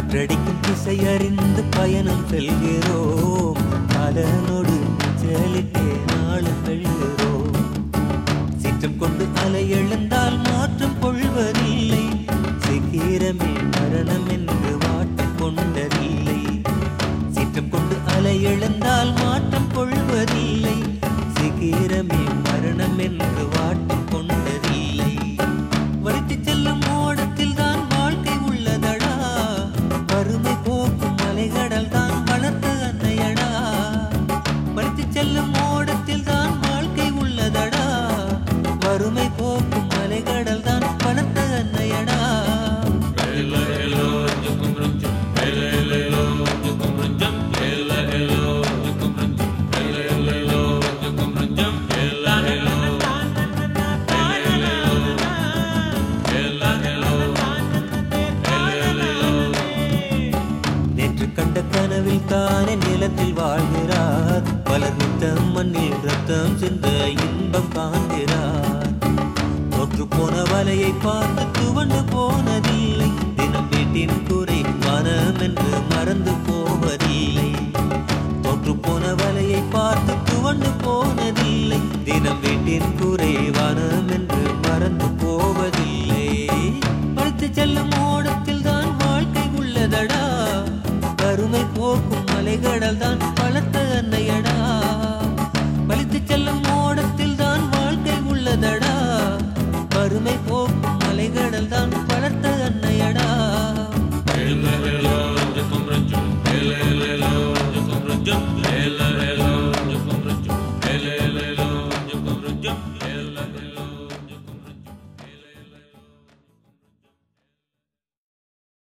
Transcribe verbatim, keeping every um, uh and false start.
காற்றடிக்கும் திசையறிந்து பயணம் செல்கிறோம். காலனோடு செலிட்டே நாளும் வெல்கிறோம். சீற்றம் கொண்டு அலை எழுந்தால் மாற்றம் கொள்வதில்லை. சீக்கிரமே மரணம் என்று வாட்டம் கொண்டதில்லை. சீற்றம் கொண்டு அலை எழுந்தால் மாற்றம் கொள்வதில்லை. சீக்கிரமே மரணம் என்று வாட்டம் கொண்டதில்லை. வலித்து செல்லும் ஓடத்தில் தான் வாழ்க்கை உள்ளதடா. வறுமை போக்கும் மலைகடல் தான் வளர்த்த அன்னையடா. வலித்து செல்லும் ஓடத்தில் தான் வாழ்க்கை உள்ளதடா. வறுமை போக்கும் மலைகடல் தான் வளர்த்த அன்னையடா. கண்ட கனவில் தானே நிலத்தில் வாழ்கிறார். பலர் நித்தம் மண்ணில் ரத்தம் சிந்த இன்பம் காண்கிறார். தொற்று போன வலையை பார்த்து துவண்டு போனதில்லை. தினம் வீட்டின் குறை மனம் என்று மறந்து போவதில்லை. தொற்று போன வலையை பார்த்து துவண்டு போனதில்லை. தினம் வீட்டின் குறை வனம் என்று மறந்து போவதில்லை. படுத்து செல்லும் ஓடத்தில் தான் வாழ்க்கை உள்ளதடா. வறுமை போக்கும் மலைகடல் தான் பலத்த